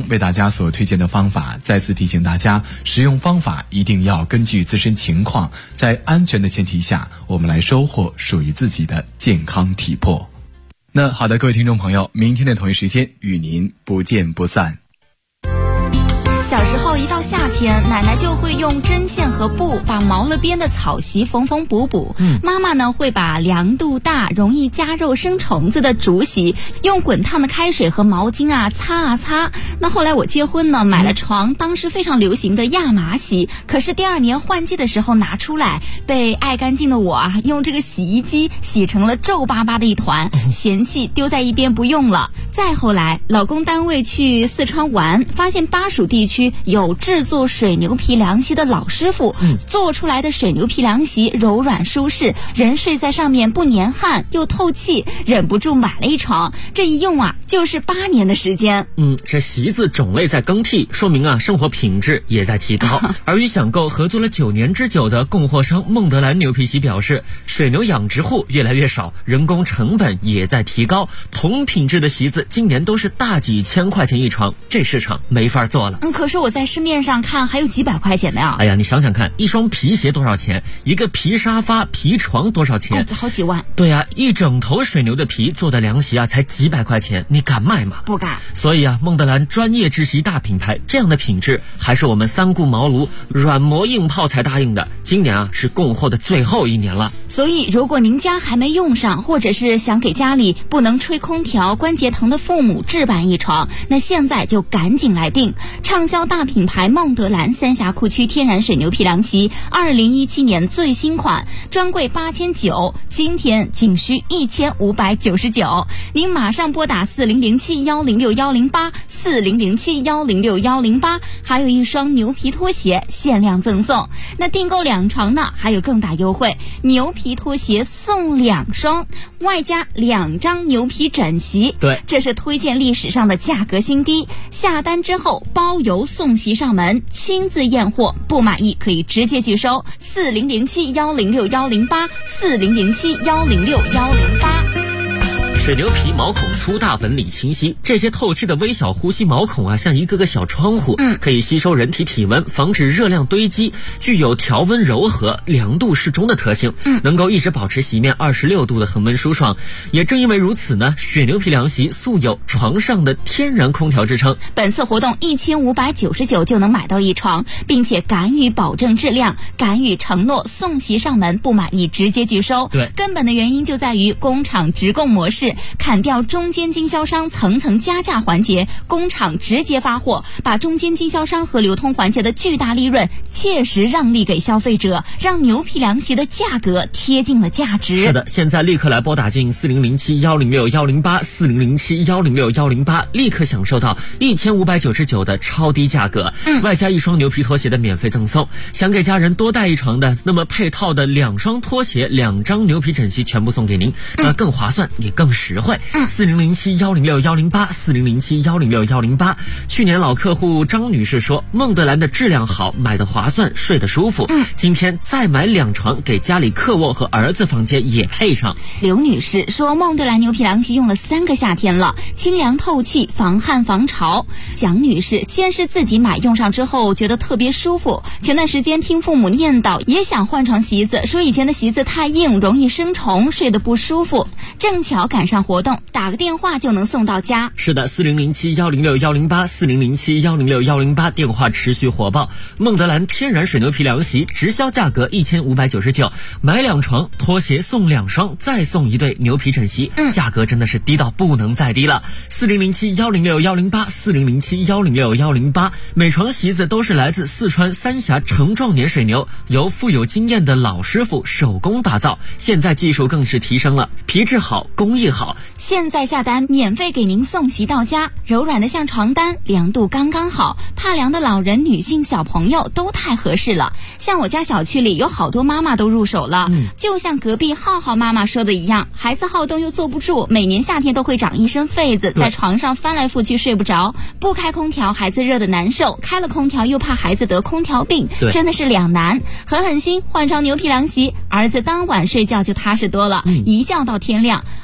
为大家所推荐的方法，再次提醒大家，使用方法一定要根据自身情况，在安全的前提下，我们来收获属于自己的健康体魄。那好的，各位听众朋友，明天的同一时间与您不见不散。 小时候一到夏天，奶奶就会用针线和布把毛了边的草席缝缝补补。妈妈呢会把凉度大、容易夹肉生虫子的竹席用滚烫的开水和毛巾擦。那后来我结婚呢，买了床，当时非常流行的亚麻席，可是第二年换季的时候拿出来，被爱干净的我用这个洗衣机洗成了皱巴巴的一团，嫌弃丢在一边不用了。再后来，老公单位去四川玩，发现巴蜀地区有制作水牛皮凉席的老师傅，做出来的水牛皮凉席柔软舒适，人睡在上面不粘汗又透气，忍不住买了一床。这一用就是8年的时间。 这席子种类在更替，说明生活品质也在提高。而与享购合作了9年之久的供货商孟德兰牛皮席表示，水牛养殖户越来越少，人工成本也在提高，同品质的席子今年都是大几千块钱一床，这市场没法做了。 可是我在市面上看还有几百块钱的呀。 哎呀，你想想看，一双皮鞋多少钱？一个皮沙发、皮床多少钱？ 好几万。 对呀，一整头水牛的皮做的凉席才几百块钱，你敢卖吗？ 不敢。 所以孟德兰专业制席大品牌，这样的品质还是我们三顾茅庐、软磨硬泡才答应的。今年是供货的最后1年了。 所以如果您家还没用上，或者是想给家里不能吹空调、关节疼的父母置办一床，那现在就赶紧来订。畅销大品牌孟德兰三峡库区天然水牛皮凉席2017年最新款，专柜8900，今天仅需1599。您马上拨打4007106108 4007106108，还有一双牛皮拖鞋限量赠送。那订购2床呢，还有更大优惠，牛皮拖鞋送2双，外加2张牛皮枕席。 对， 这是推荐历史上的价格新低。下单之后包邮送席上门，亲自验货，不满意可以直接拒收。4007106108 4007106108。 水牛皮毛孔粗大，纹理清晰，这些透气的微小呼吸毛孔像一个个小窗户，可以吸收人体体温，防止热量堆积，具有调温柔和、凉度适中的特性，能够一直保持席面26度的恒温舒爽。也正因为如此呢，水牛皮凉席素有床上的天然空调之称。 本次活动1599就能买到一床，并且敢于保证质量，敢于承诺送席上门，不满意直接拒收。 对， 根本的原因就在于工厂直供模式，砍掉中间经销商层层加价环节，工厂直接发货，把中间经销商和流通环节的巨大利润切实让利给消费者，让牛皮凉席的价格贴近了价值。 是的，现在立刻来拨打进4007106108 4007106108，立刻享受到1599的超低价格，外加一双牛皮拖鞋的免费赠送。想给家人多带一床的，那么配套的2双拖鞋、2张牛皮枕席全部送给您，那更划算也更实惠。4007106108 4007106108。去年老客户张女士说，孟德兰的质量好，买的划算，睡得舒服。今天再买2床给家里客卧和儿子房间也配上。 刘女士说，孟德兰牛皮凉席用了3个夏天了，清凉透气，防汗防潮。蒋女士先是自己买，用上之后觉得特别舒服，前段时间听父母念叨，也想换床席子，说以前的席子太硬，容易生虫，睡得不舒服。正巧赶上活动，打个电话就能送到家。 是的，4007106108 4007106108，电话持续火爆。孟德兰天然水牛皮凉席直销价格1599，买2床拖鞋送2双，再送1对牛皮枕席，价格真的是低到不能再低了。4007106108 4007106108，每床席子都是来自四川三峡成壮年水牛，由富有经验的老师傅手工打造，现在技术更是提升了，皮质好，工艺好。 现在下单免费给您送席到家，柔软的像床单，凉度刚刚好，怕凉的老人、女性、小朋友都太合适了。像我家小区里有好多妈妈都入手了，就像隔壁浩浩妈妈说的一样，孩子好动又坐不住，每年夏天都会长一身痱子，在床上翻来覆去睡不着，不开空调孩子热得难受，开了空调又怕孩子得空调病，真的是两难。狠心换上牛皮凉席，儿子当晚睡觉就踏实多了，一觉到天亮。儿子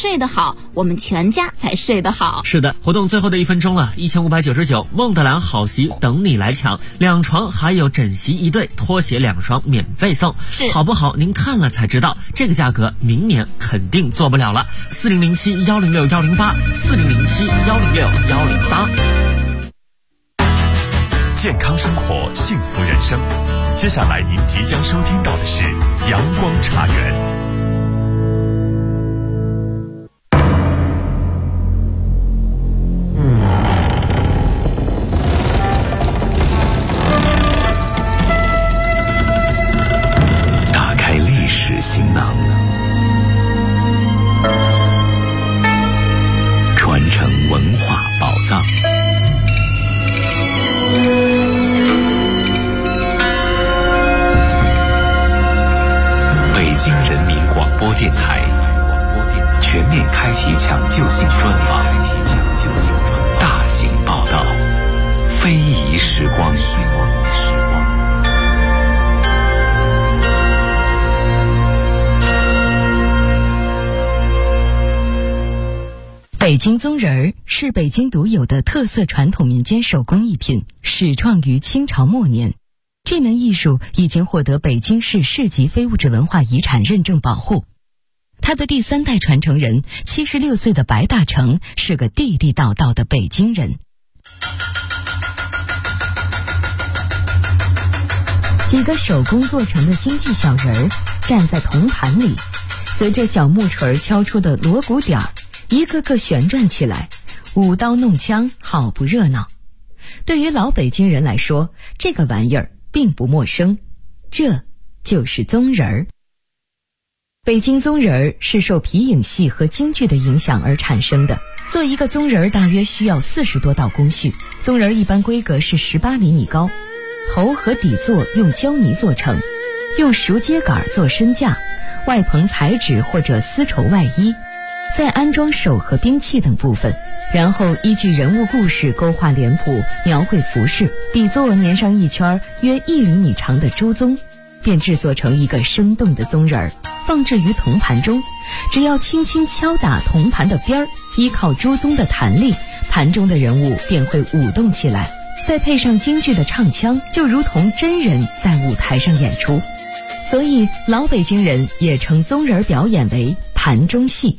睡得好，我们全家才睡得好。 是的，活动最后的1分钟了，1599，孟德兰好席等你来抢，2床还有枕席1对，拖鞋2双免费送。 是好不好？您看了才知道，这个价格明年肯定做不了了。4007-106-108，4007-106-108。 健康生活，幸福人生。接下来您即将收听到的是阳光茶园。打开历史行囊，传承文化宝藏。北京人民广播电台全面开启抢救性专访，大型报道，非遗时光。 北京宗人儿是北京独有的特色传统民间手工艺品，始创于清朝末年。这门艺术已经获得北京市市级非物质文化遗产认证保护。他的第3代传承人76岁的白大成是个地地道道的北京人。几个手工做成的京剧小人儿站在铜盘里，随着小木锤敲出的锣鼓点儿，一个个旋转起来，舞刀弄枪，好不热闹。对于老北京人来说，这个玩意儿并不陌生，这就是宗人儿。北京宗人儿是受皮影戏和京剧的影响而产生的。做一个宗人儿大约需要40多道工序，宗人儿一般规格是18厘米高，头和底座用胶泥做成，用熟秸秆做身架，外棚彩纸或者丝绸外衣，再安装手和兵器等部分，然后依据人物故事勾画脸谱，描绘服饰，底座粘上一圈约1厘米长的朱宗，便制作成一个生动的宗人儿，放置于铜盘中。只要轻轻敲打铜盘的边儿，依靠朱宗的弹力，盘中的人物便会舞动起来，再配上京剧的唱腔，就如同真人在舞台上演出。所以老北京人也称宗人表演为盘中戏。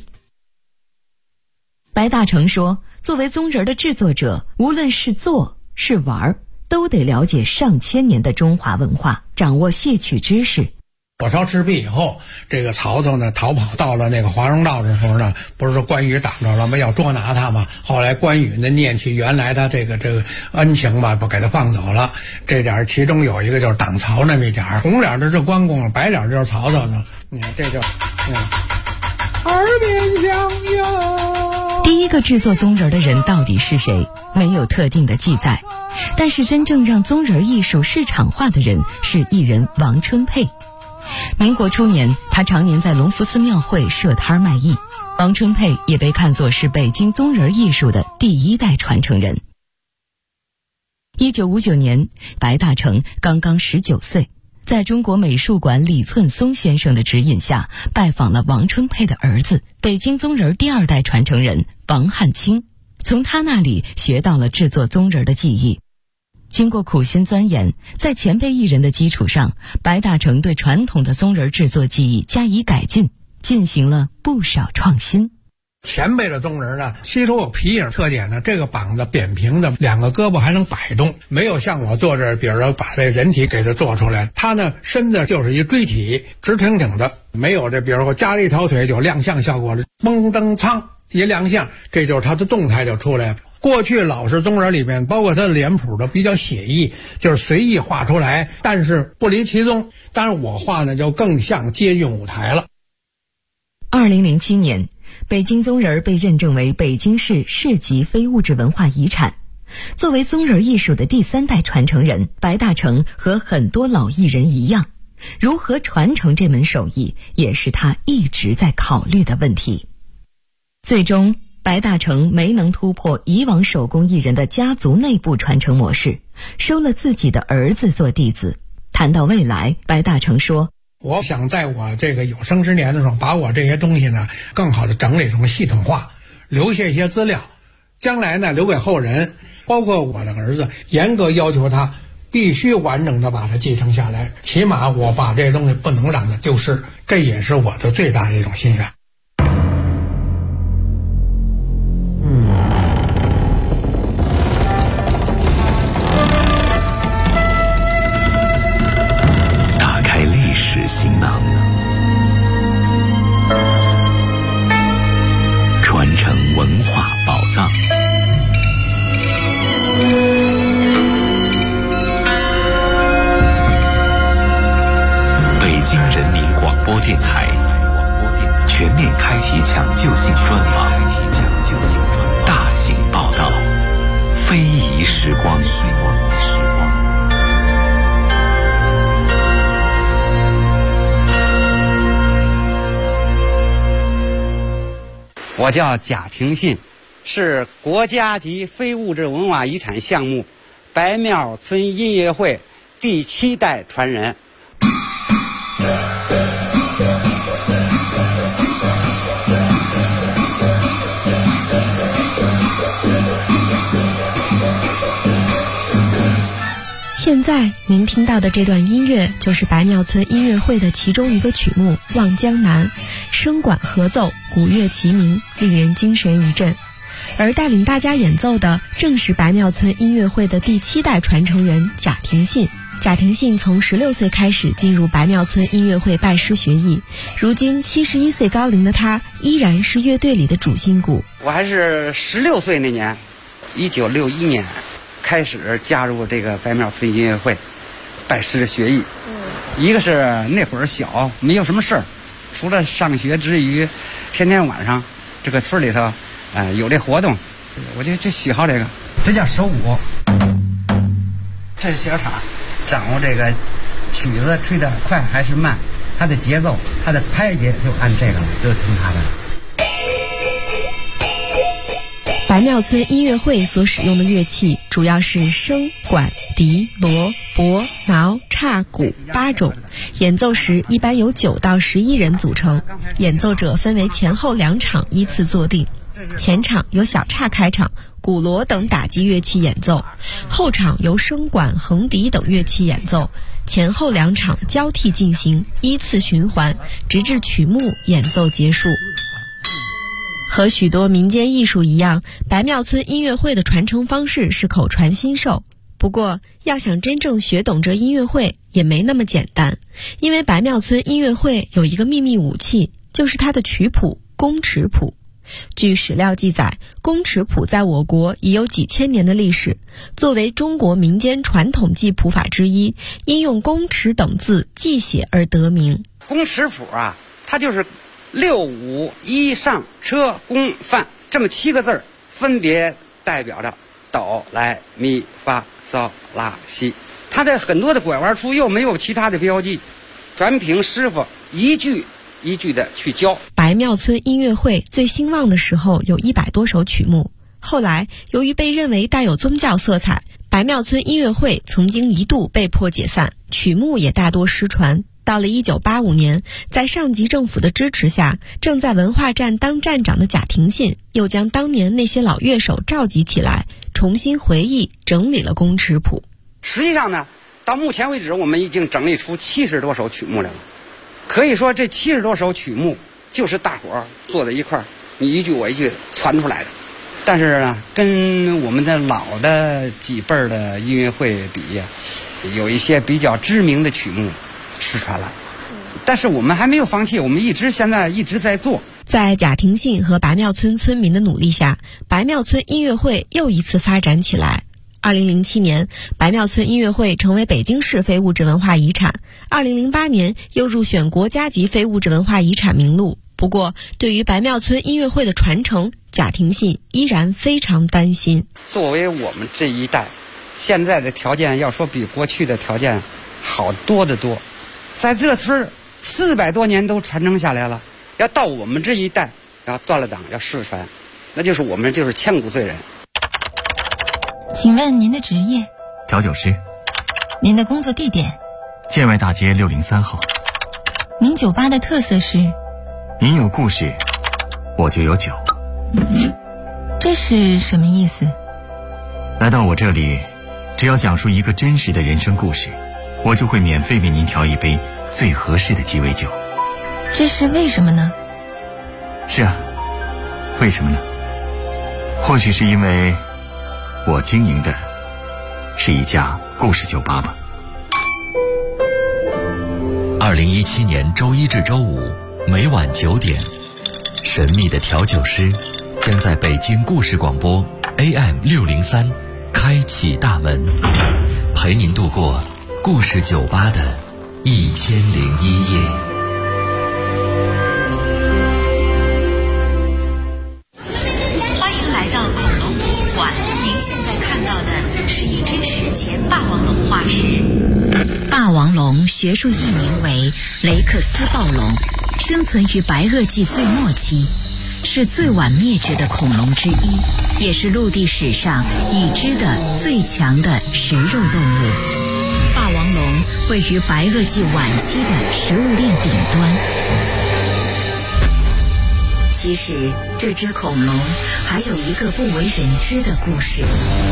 白大成说，作为宗人的制作者，无论是做是玩，都得了解上千年的中华文化，掌握戏曲知识。 火烧赤壁以后，这个曹操呢逃跑到了那个华容道的时候呢，不是说关羽挡着了吗？要捉拿他嘛。后来关羽呢念起原来他这个恩情吧，不给他放走了。这点其中有一个就是挡曹那么一点，红脸的是关公，白脸就是曹操呢。你看这就耳边响哟。 第一个制作宗人的人到底是谁？没有特定的记载，但是真正让宗人艺术市场化的人是艺人王春佩。民国初年，他常年在隆福寺庙会设摊卖艺。王春佩也被看作是北京宗人艺术的第1代传承人。1959年，白大成刚刚19岁，在中国美术馆李寸松先生的指引下，拜访了王春佩的儿子，北京宗人第2代传承人王汉卿，从他那里学到了制作宗人的技艺。经过苦心钻研，在前辈艺人的基础上，白大成对传统的宗人制作技艺加以改进，进行了不少创新。 前辈的宗人呢，吸收有皮影特点呢，这个膀子扁平的，2个胳膊还能摆动，没有像我坐这儿，比如说把这人体给它做出来，他呢身子就是一锥体，直挺挺的，没有这比如说加了一条腿有亮相效果了，蹦蹬苍一亮相，这就是他的动态就出来了。过去老式宗人里面，包括他的脸谱都比较写意，就是随意画出来，但是不离其宗。当然我画呢就更像接近舞台了。 2007年，北京宗人被认证为北京市市级非物质文化遗产。作为宗人艺术的第3代传承人，白大成和很多老艺人一样，如何传承这门手艺，也是他一直在考虑的问题。最终，白大成没能突破以往手工艺人的家族内部传承模式，收了自己的儿子做弟子。谈到未来，白大成说， 我想在我这个有生之年的时候，把我这些东西呢更好的整理成系统化，留下一些资料，将来呢留给后人，包括我的儿子，严格要求他必须完整的把它继承下来，起码我把这东西不能让它丢失，这也是我的最大的一种心愿。 打开历史行囊，传承文化宝藏。北京人民广播电台全面开启抢救性专访，大型报道，非遗时光。 我叫贾廷信，是国家级非物质文化遗产项目白庙村音乐会第7代传人。 现在您听到的这段音乐就是白庙村音乐会的其中一个曲目《望江南》，声管合奏，鼓乐齐鸣，令人精神一振。而带领大家演奏的正是白庙村音乐会的第7代传承人贾廷信。贾廷信从16岁开始进入白庙村音乐会拜师学艺，如今71岁高龄的他依然是乐队里的主心骨。 我还是16岁那年，1961年开始加入这个白庙村音乐会，拜师学艺。一个是那会儿小，没有什么事儿，除了上学之余，天天晚上这个村里头，有这活动，我就喜好这个。这叫手鼓，这是小叉，掌握这个曲子吹得快还是慢，它的节奏，它的拍节就按这个就听它的。 白庙村音乐会所使用的乐器主要是笙、管、笛、锣、钹、挠、叉、鼓8种，演奏时一般由9到11人组成，演奏者分为前后2场依次坐定。前场由小叉开场，鼓锣等打击乐器演奏，后场由笙管、横笛等乐器演奏，前后2场交替进行，依次循环，直至曲目演奏结束。和许多民间艺术一样，白庙村音乐会的传承方式是口传心授。不过，要想真正学懂这音乐会也没那么简单，因为白庙村音乐会有一个秘密武器，就是它的曲谱宫尺谱。据史料记载，宫尺谱在我国已有几千年的历史，作为中国民间传统记谱法之一，因用宫尺等字记写而得名。 宫尺谱啊，它就是6、5、1上车宫范这么7个字儿，分别代表着哆来咪发嗦拉西。它的很多的拐弯处又没有其他的标记，全凭师傅一句一句的去教。 白庙村音乐会最兴旺的时候有100多首曲目，后来由于被认为带有宗教色彩，白庙村音乐会曾经一度被迫解散，曲目也大多失传。到了1985年，在上级政府的支持下，正在文化站当站长的贾廷信又将当年那些老乐手召集起来，重新回忆整理了宫尺谱。 实际上呢，到目前为止我们已经整理出70多首曲目来了。可以说这70多首曲目就是大伙儿坐在一块儿，你一句我一句传出来的。但是呢，跟我们的老的几辈儿的音乐会比，有一些比较知名的曲目失传了，但是我们还没有放弃，我们现在一直在做。 在贾廷信和白庙村村民的努力下，白庙村音乐会又一次发展起来。2007年，白庙村音乐会成为北京市非物质文化遗产。2008年又入选国家级非物质文化遗产名录。不过，对于白庙村音乐会的传承，贾廷信依然非常担心。 作为我们这一代，现在的条件要说比过去的条件好多得多。在这村400多年都传承下来了，要到我们这一代要断了档，要失传，那就是我们就是千古罪人。 请问您的职业？ 调酒师。 您的工作地点？ 建外大街603号。 您酒吧的特色是？ 您有故事，我就有酒。 这是什么意思？ 来到我这里，只要讲述一个真实的人生故事，我就会免费为您调一杯最合适的鸡尾酒。 这是为什么呢？ 是啊，为什么呢？或许是因为我经营的是一家故事酒吧吧。 2017年周一至周五每晚9点，神秘的调酒师将在北京故事广播 AM603开启大门，陪您度过故事酒吧的1001夜。 欢迎来到恐龙博物馆，您现在看到的是一只史前霸王龙化石。 霸王龙学术译名为雷克斯暴龙，生存于白垩纪最末期，是最晚灭绝的恐龙之一，也是陆地史上已知的最强的食肉动物。霸王龙位于白垩纪晚期的食物链顶端。其实这只恐龙还有一个不为人知的故事。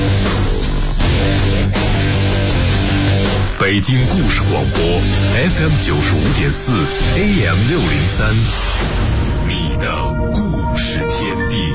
北京故事广播 FM95.4 AM603，你的故事天地。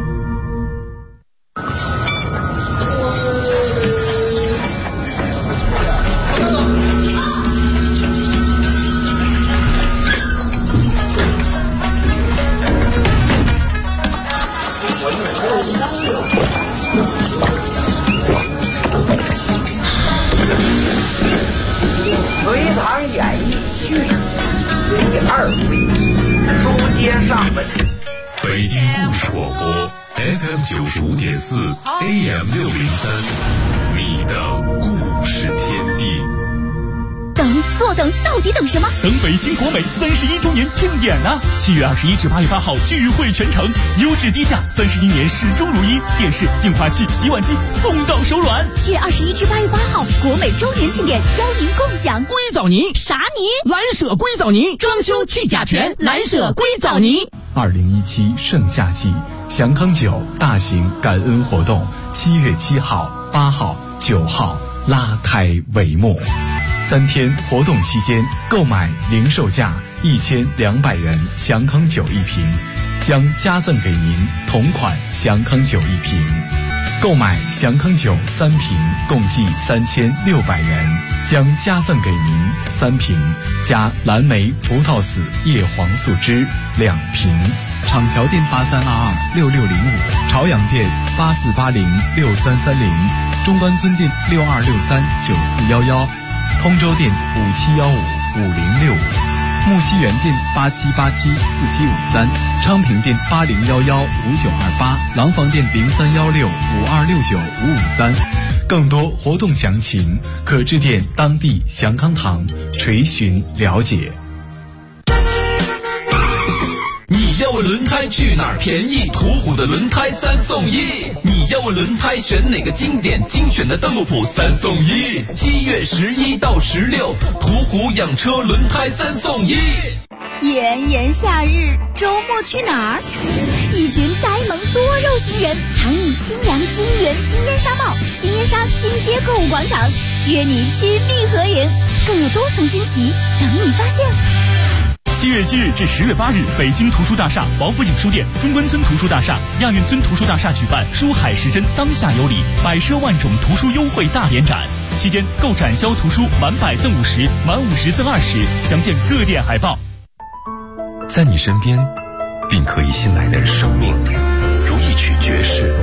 隋唐演义续第2回，书接上文。 北京故事广播 FM95.4 AM603，你的故事天地。 坐等，到底等什么？ 等北京国美31周年庆典呢！7月21至8月8号聚会全城，优质低价，31年始终如一，电视、净化器、洗碗机送到手软。 7月21至8月8号，国美周年庆典，邀您共享硅藻泥。 啥泥？ 蓝舍硅藻泥，装修去甲醛，蓝舍硅藻泥。 2017盛夏季祥康酒大型感恩活动，7月7号、8号、9号拉开帷幕。3天活动期间，购买零售价1200元祥康酒1瓶，将加赠给您同款祥康酒1瓶。购买祥康酒3瓶，共计3600元，将加赠给您3瓶加蓝莓葡萄籽叶黄素汁2瓶。厂桥店83226605，朝阳店84806330，中关村店62639411。通州店57155065，木樨园店87874753，昌平店80115928，廊坊店031652695553。更多活动详情可致电当地祥康堂垂询了解。 你要问轮胎去哪儿便宜？途虎的轮胎3送1。你要问轮胎选哪个经典？精选的邓禄普3送1。7月11到16，途虎养车轮胎3送1。 炎炎夏日，周末去哪儿？一群呆萌多肉新人，藏匿清凉金源新烟纱帽、新烟纱金街购物广场，约你亲密合影，更有多重惊喜等你发现。 7月7日至10月8日，北京图书大厦、王府井书店、中关村图书大厦、亚运村图书大厦举办书海时针当下有礼，百奢万种图书优惠大联展。期间购展销图书满100赠50，满50赠20，详见各店海报。 在你身边，并可以信赖的生命，如一曲爵士，